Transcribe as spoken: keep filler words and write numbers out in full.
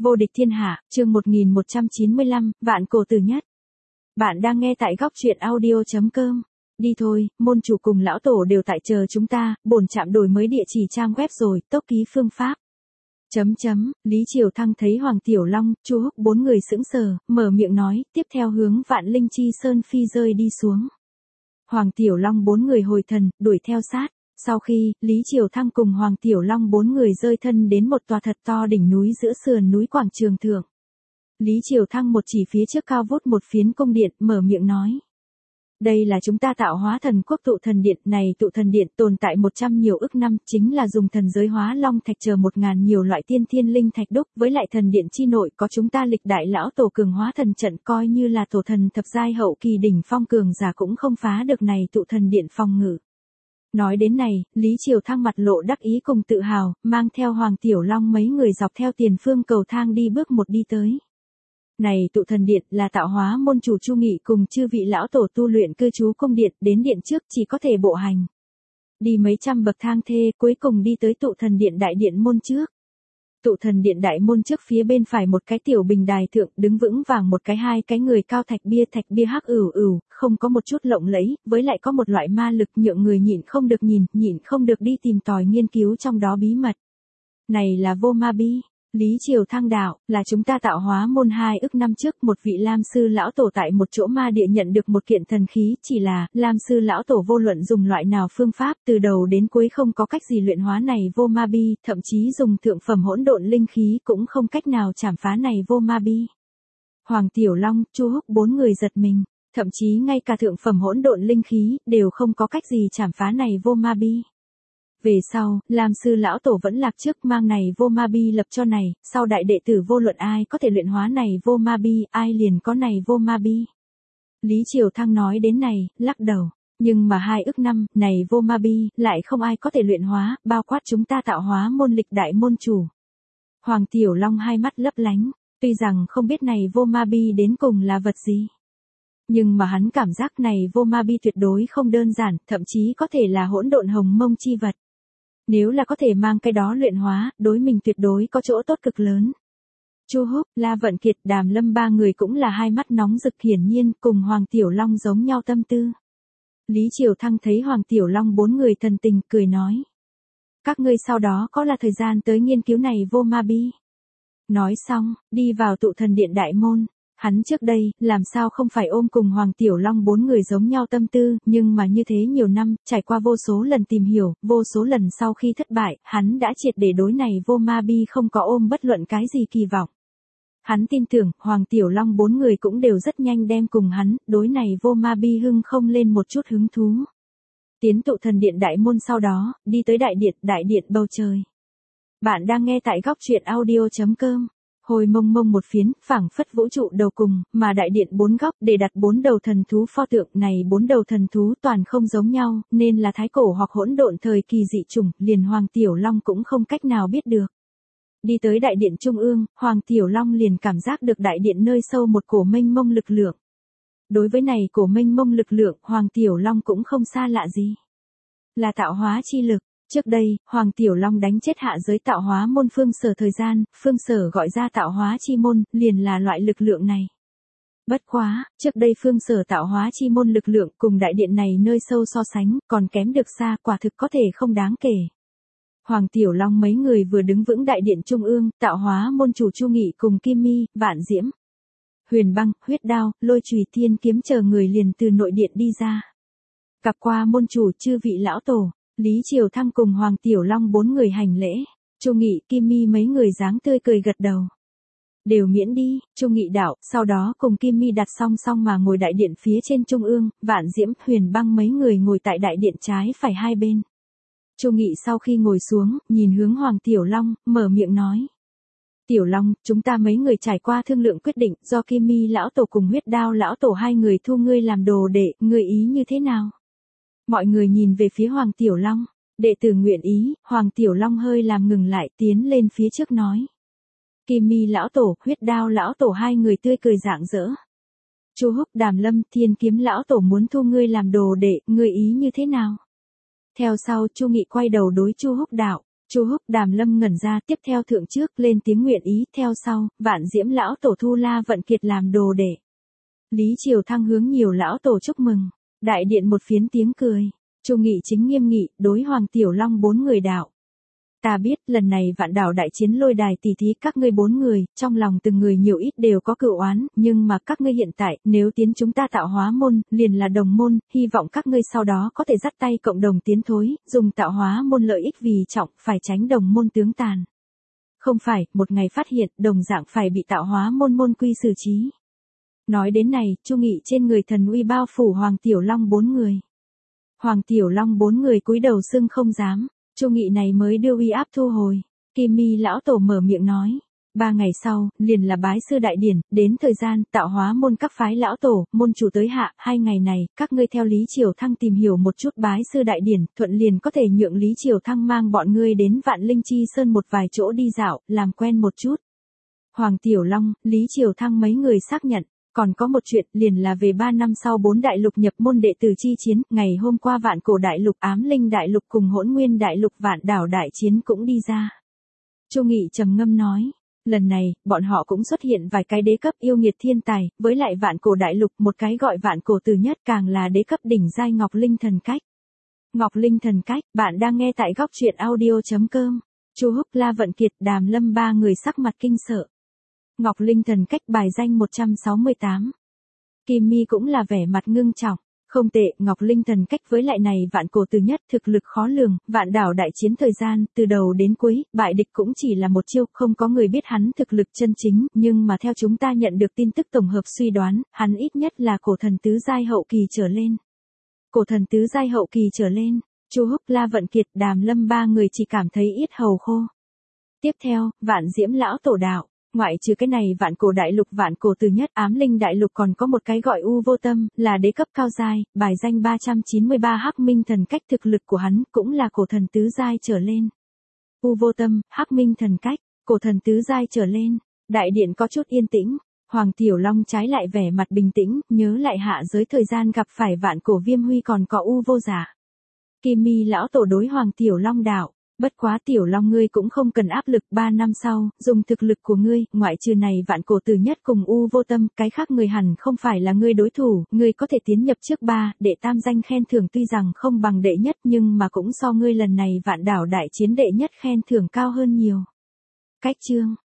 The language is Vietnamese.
Vô địch thiên hạ, chương một nghìn một trăm chín mươi lăm, vạn cổ tử nhất. Bạn đang nghe tại góc truyện audio.com. Đi thôi, môn chủ cùng lão tổ đều tại chờ chúng ta, bổn trạm đổi mới địa chỉ trang web rồi, tốc ký phương pháp. Chấm chấm, Lý Triều Thăng thấy Hoàng Tiểu Long, Chu Húc bốn người sững sờ, mở miệng nói, tiếp theo hướng Vạn Linh Chi Sơn phi rơi đi xuống. Hoàng Tiểu Long bốn người hồi thần, đuổi theo sát. Sau khi, Lý Triều Thăng cùng Hoàng Tiểu Long bốn người rơi thân đến một tòa thật to đỉnh núi giữa sườn núi quảng trường thượng. Lý Triều Thăng một chỉ phía trước cao vút một phiến cung điện, mở miệng nói. Đây là chúng ta tạo hóa thần quốc tụ thần điện, này tụ thần điện tồn tại một trăm nhiều ức năm, chính là dùng thần giới hóa long thạch chờ một ngàn nhiều loại tiên thiên linh thạch đúc, với lại thần điện chi nội có chúng ta lịch đại lão tổ cường hóa thần trận, coi như là tổ thần thập giai hậu kỳ đỉnh phong cường giả cũng không phá được này tụ thần điện phòng ngự. Nói đến này, Lý Triều Thăng mặt lộ đắc ý cùng tự hào, mang theo Hoàng Tiểu Long mấy người dọc theo tiền phương cầu thang đi bước một đi tới. Này tụ thần điện là tạo hóa môn chủ Chu Nghị cùng chư vị lão tổ tu luyện cư trú cung điện, đến điện trước chỉ có thể bộ hành. Đi mấy trăm bậc thang thê, cuối cùng đi tới tụ thần điện đại điện môn trước. Tụ thần điện đại môn trước phía bên phải một cái tiểu bình đài thượng, đứng vững vàng một cái hai cái người cao thạch bia thạch bia hắc ửu ửu, không có một chút lộng lẫy, với lại có một loại ma lực nhượng người nhịn không được nhìn, nhịn không được đi tìm tòi nghiên cứu trong đó bí mật. Này là vô ma bi. Lý Triều Thăng đạo, là chúng ta tạo hóa môn hai ức năm trước một vị Lam sư lão tổ tại một chỗ ma địa nhận được một kiện thần khí, chỉ là, Lam sư lão tổ vô luận dùng loại nào phương pháp, từ đầu đến cuối không có cách gì luyện hóa này vô ma bi, thậm chí dùng thượng phẩm hỗn độn linh khí cũng không cách nào chảm phá này vô ma bi. Hoàng Tiểu Long, Chu Húc bốn người giật mình, thậm chí ngay cả thượng phẩm hỗn độn linh khí, đều không có cách gì chảm phá này vô ma bi. Về sau, Lam sư lão tổ vẫn lạc trước mang này vô ma bi lập cho này, sau đại đệ tử vô luận ai có thể luyện hóa này vô ma bi, ai liền có này vô ma bi. Lý Triều Thăng nói đến này, lắc đầu, nhưng mà hai ức năm, này vô ma bi, lại không ai có thể luyện hóa, bao quát chúng ta tạo hóa môn lịch đại môn chủ. Hoàng Tiểu Long hai mắt lấp lánh, tuy rằng không biết này vô ma bi đến cùng là vật gì. Nhưng mà hắn cảm giác này vô ma bi tuyệt đối không đơn giản, thậm chí có thể là hỗn độn hồng mông chi vật. Nếu là có thể mang cái đó luyện hóa, đối mình tuyệt đối có chỗ tốt cực lớn. Chu Húc, La Vận Kiệt, Đàm Lâm ba người cũng là hai mắt nóng rực hiển nhiên, cùng Hoàng Tiểu Long giống nhau tâm tư. Lý Triều Thăng thấy Hoàng Tiểu Long bốn người thần tình, cười nói. Các ngươi sau đó có là thời gian tới nghiên cứu này vô ma bi. Nói xong, đi vào tụ thần điện đại môn. Hắn trước đây, làm sao không phải ôm cùng Hoàng Tiểu Long bốn người giống nhau tâm tư, nhưng mà như thế nhiều năm, trải qua vô số lần tìm hiểu, vô số lần sau khi thất bại, hắn đã triệt để đối này vô ma bi không có ôm bất luận cái gì kỳ vọng. Hắn tin tưởng, Hoàng Tiểu Long bốn người cũng đều rất nhanh đem cùng hắn, đối này vô ma bi hưng không lên một chút hứng thú. Tiến tụ thần điện đại môn sau đó, đi tới đại điện, đại điện bầu trời. Bạn đang nghe tại góc truyện audio.com. Hồi mông mông một phiến, phảng phất vũ trụ đầu cùng, mà đại điện bốn góc để đặt bốn đầu thần thú pho tượng này bốn đầu thần thú toàn không giống nhau, nên là thái cổ hoặc hỗn độn thời kỳ dị chủng, liền Hoàng Tiểu Long cũng không cách nào biết được. Đi tới đại điện trung ương, Hoàng Tiểu Long liền cảm giác được đại điện nơi sâu một cổ mênh mông lực lượng. Đối với này cổ mênh mông lực lượng, Hoàng Tiểu Long cũng không xa lạ gì. Là tạo hóa chi lực. Trước đây, Hoàng Tiểu Long đánh chết hạ giới tạo hóa môn Phương Sở thời gian, Phương Sở gọi ra tạo hóa chi môn, liền là loại lực lượng này. Bất quá, trước đây Phương Sở tạo hóa chi môn lực lượng cùng đại điện này nơi sâu so sánh, còn kém được xa, quả thực có thể không đáng kể. Hoàng Tiểu Long mấy người vừa đứng vững đại điện trung ương, tạo hóa môn chủ Chu Nghị cùng Kim Mi, Vạn Diễm, Huyền Băng, Huyết Đao, Lôi Chùy Thiên Kiếm chờ người liền từ nội điện đi ra. Gặp qua môn chủ chư vị lão tổ. Lý Triều Thăng cùng Hoàng Tiểu Long bốn người hành lễ, Chu Nghị, Kim Mi mấy người dáng tươi cười gật đầu. Đều miễn đi, Chu Nghị đạo, sau đó cùng Kim Mi đặt song song mà ngồi đại điện phía trên trung ương, Vạn Diễm, Huyền Băng mấy người ngồi tại đại điện trái phải hai bên. Chu Nghị sau khi ngồi xuống, nhìn hướng Hoàng Tiểu Long, mở miệng nói. Tiểu Long, chúng ta mấy người trải qua thương lượng quyết định, do Kim Mi lão tổ cùng Huyết Đao lão tổ hai người thu ngươi làm đồ đệ, ngươi ý như thế nào? Mọi người nhìn về phía Hoàng Tiểu Long, đệ tử nguyện ý, Hoàng Tiểu Long hơi làm ngừng lại, tiến lên phía trước nói. Kim Mi lão tổ, Huyết Đao lão tổ hai người tươi cười rạng rỡ. Chu Húc, Đàm Lâm, Thiên Kiếm lão tổ muốn thu ngươi làm đồ đệ, ngươi ý như thế nào? Theo sau, Chu Nghị quay đầu đối Chu Húc đạo, Chu Húc Đàm Lâm ngẩn ra, tiếp theo thượng trước lên tiếng nguyện ý, theo sau, vạn diễm lão tổ thu La Vận Kiệt làm đồ đệ. Lý Triều Thăng hướng nhiều lão tổ chúc mừng. Đại điện một phiến tiếng cười. Chu Nghị Chính nghiêm nghị, đối Hoàng Tiểu Long bốn người đạo. Ta biết, lần này vạn đảo đại chiến lôi đài tỷ thí các ngươi bốn người, trong lòng từng người nhiều ít đều có cựu oán, nhưng mà các ngươi hiện tại, nếu tiến chúng ta tạo hóa môn, liền là đồng môn, hy vọng các ngươi sau đó có thể dắt tay cộng đồng tiến thối, dùng tạo hóa môn lợi ích vì trọng, phải tránh đồng môn tướng tàn. Không phải, một ngày phát hiện, đồng dạng phải bị tạo hóa môn môn quy xử trí. Nói đến này, Chu Nghị trên người thần uy bao phủ Hoàng Tiểu Long bốn người. Hoàng Tiểu Long bốn người cúi đầu xưng không dám. Chu Nghị này mới đưa uy áp thu hồi. Kim Mi lão tổ mở miệng nói. Ba ngày sau, liền là bái sư đại điển, đến thời gian, tạo hóa môn các phái lão tổ, môn chủ tới hạ, hai ngày này, các ngươi theo Lý Triều Thăng tìm hiểu một chút bái sư đại điển, thuận liền có thể nhượng Lý Triều Thăng mang bọn ngươi đến Vạn Linh Chi Sơn một vài chỗ đi dạo, làm quen một chút. Hoàng Tiểu Long, Lý Triều Thăng mấy người xác nhận. Còn có một chuyện, liền là về ba năm sau bốn đại lục nhập môn đệ tử chi chiến, ngày hôm qua Vạn Cổ đại lục, Ám Linh đại lục cùng Hỗn Nguyên đại lục, Vạn Đảo đại chiến cũng đi ra. Chu Nghị trầm ngâm nói, lần này, bọn họ cũng xuất hiện vài cái đế cấp yêu nghiệt thiên tài, với lại Vạn Cổ đại lục, một cái gọi Vạn Cổ Từ Nhất, càng là đế cấp đỉnh giai Ngọc Linh thần cách. Ngọc Linh thần cách, bạn đang nghe tại góc truyện audio chấm com. Chu Húc, La Vận Kiệt, Đàm Lâm ba người sắc mặt kinh sợ. Ngọc Linh thần cách bài danh một trăm sáu mươi tám. Kim Mi cũng là vẻ mặt ngưng trọng. Không tệ, Ngọc Linh thần cách với lại này Vạn Cổ Từ Nhất thực lực khó lường, Vạn Đảo đại chiến thời gian, từ đầu đến cuối, bại địch cũng chỉ là một chiêu, không có người biết hắn thực lực chân chính, nhưng mà theo chúng ta nhận được tin tức tổng hợp suy đoán, hắn ít nhất là cổ thần tứ giai hậu kỳ trở lên. Cổ thần tứ giai hậu kỳ trở lên, Chu Húc, La Vận Kiệt, Đàm Lâm ba người chỉ cảm thấy yết hầu khô. Tiếp theo, Vạn Diễm lão tổ đạo. Ngoại trừ cái này Vạn Cổ đại lục, Vạn Cổ Từ Nhất, Ám Linh đại lục còn có một cái gọi U Vô Tâm, là đế cấp cao giai, bài danh ba trăm chín mươi ba Hắc Minh thần cách, thực lực của hắn cũng là cổ thần tứ giai trở lên. U Vô Tâm, Hắc Minh thần cách, cổ thần tứ giai trở lên. Đại điện có chút yên tĩnh, Hoàng Tiểu Long trái lại vẻ mặt bình tĩnh, nhớ lại hạ giới thời gian gặp phải Vạn Cổ Viêm Huy còn có U Vô Giả. Kim Mi lão tổ đối Hoàng Tiểu Long đạo. Bất quá Tiểu Long ngươi cũng không cần áp lực, ba năm sau, dùng thực lực của ngươi, ngoại trừ này Vạn Cổ Từ Nhất cùng U Vô Tâm, cái khác người hẳn không phải là ngươi đối thủ, ngươi có thể tiến nhập trước ba, đệ tam danh khen thưởng tuy rằng không bằng đệ nhất nhưng mà cũng so ngươi lần này Vạn Đảo đại chiến đệ nhất khen thưởng cao hơn nhiều. Cách chương